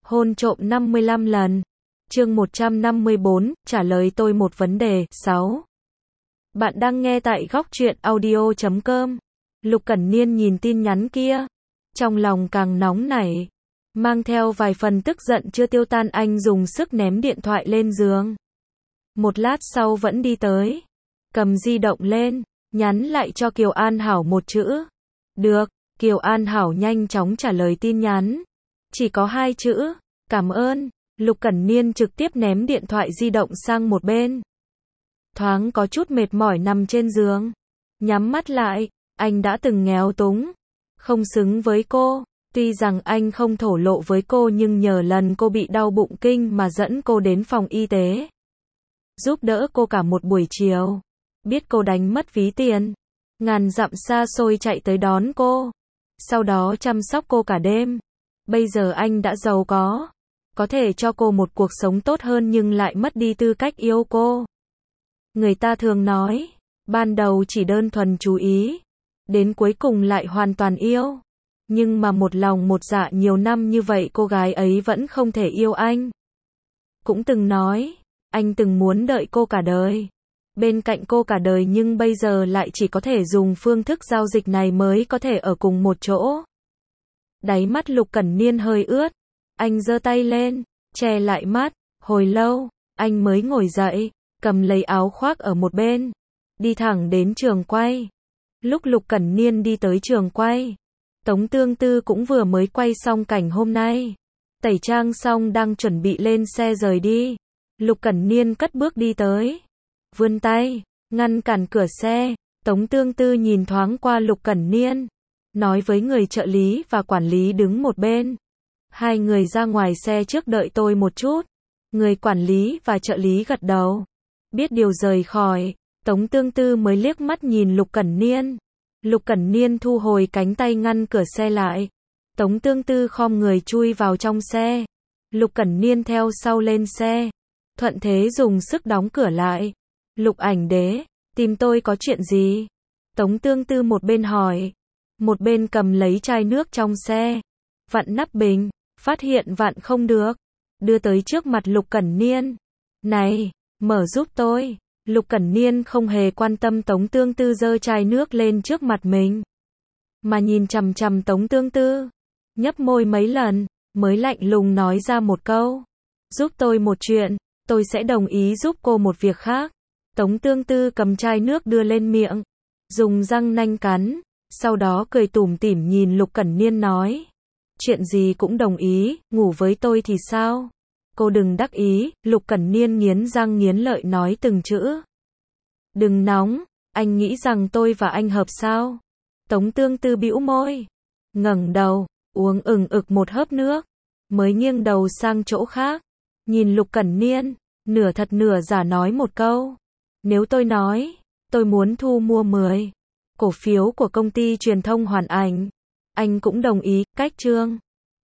Hôn trộm 55 lần. Chương 154, trả lời tôi một vấn đề. 6. Bạn đang nghe tại góc truyện audio.com. Lục Cẩn Niên nhìn tin nhắn kia, trong lòng càng nóng nảy, mang theo vài phần tức giận chưa tiêu tan, anh dùng sức ném điện thoại lên giường. Một lát sau vẫn đi tới, cầm di động lên, nhắn lại cho Kiều An Hảo một chữ. Được, Kiều An Hảo nhanh chóng trả lời tin nhắn. Chỉ có 2 chữ, cảm ơn. Lục Cẩn Niên trực tiếp ném điện thoại di động sang một bên. Thoáng có chút mệt mỏi nằm trên giường. Nhắm mắt lại, anh đã từng nghèo túng, không xứng với cô. Tuy rằng anh không thổ lộ với cô nhưng nhờ lần cô bị đau bụng kinh mà dẫn cô đến phòng y tế. Giúp đỡ cô cả một buổi chiều. Biết cô đánh mất ví tiền, ngàn dặm xa xôi chạy tới đón cô. Sau đó chăm sóc cô cả đêm. Bây giờ anh đã giàu có thể cho cô một cuộc sống tốt hơn nhưng lại mất đi tư cách yêu cô. Người ta thường nói, ban đầu chỉ đơn thuần chú ý, đến cuối cùng lại hoàn toàn yêu. Nhưng mà một lòng một dạ nhiều năm như vậy cô gái ấy vẫn không thể yêu anh. Cũng từng nói, anh từng muốn đợi cô cả đời, bên cạnh cô cả đời, nhưng bây giờ lại chỉ có thể dùng phương thức giao dịch này mới có thể ở cùng một chỗ. Đáy mắt Lục Cẩn Niên hơi ướt, anh giơ tay lên, che lại mắt, hồi lâu, anh mới ngồi dậy, cầm lấy áo khoác ở một bên, đi thẳng đến trường quay. Lúc Lục Cẩn Niên đi tới trường quay, Tống Tương Tư cũng vừa mới quay xong cảnh hôm nay. Tẩy trang xong đang chuẩn bị lên xe rời đi. Lục Cẩn Niên cất bước đi tới, vươn tay, ngăn cản cửa xe. Tống Tương Tư nhìn thoáng qua Lục Cẩn Niên, nói với người trợ lý và quản lý đứng một bên. Hai người ra ngoài xe trước đợi tôi một chút. Người quản lý và trợ lý gật đầu, biết điều rời khỏi. Tống Tương Tư mới liếc mắt nhìn Lục Cẩn Niên. Lục Cẩn Niên thu hồi cánh tay ngăn cửa xe lại. Tống Tương Tư khom người chui vào trong xe. Lục Cẩn Niên theo sau lên xe, thuận thế dùng sức đóng cửa lại. Lục Ảnh Đế, tìm tôi có chuyện gì? Tống Tương Tư một bên hỏi, một bên cầm lấy chai nước trong xe, vặn nắp bình, phát hiện vặn không được, đưa tới trước mặt Lục Cẩn Niên. Này, mở giúp tôi. Lục Cẩn Niên không hề quan tâm Tống Tương Tư giơ chai nước lên trước mặt mình, mà nhìn chằm chằm Tống Tương Tư, nhấp môi mấy lần, mới lạnh lùng nói ra một câu. Giúp tôi một chuyện, tôi sẽ đồng ý giúp cô một việc khác. Tống Tương Tư cầm chai nước đưa lên miệng, dùng răng nanh cắn, sau đó cười tủm tỉm nhìn Lục Cẩn Niên nói. Chuyện gì cũng đồng ý, ngủ với tôi thì sao? Cô đừng đắc ý. Lục Cẩn Niên nghiến răng nghiến lợi nói từng chữ. Đừng nóng, anh nghĩ rằng tôi và anh hợp sao? Tống Tương Tư bĩu môi, ngẩng đầu, uống ực một hớp nước, mới nghiêng đầu sang chỗ khác, nhìn Lục Cẩn Niên, nửa thật nửa giả nói một câu. Nếu tôi nói, tôi muốn thu mua 10 cổ phiếu của công ty truyền thông Hoàn Ảnh, anh cũng đồng ý. Cách chương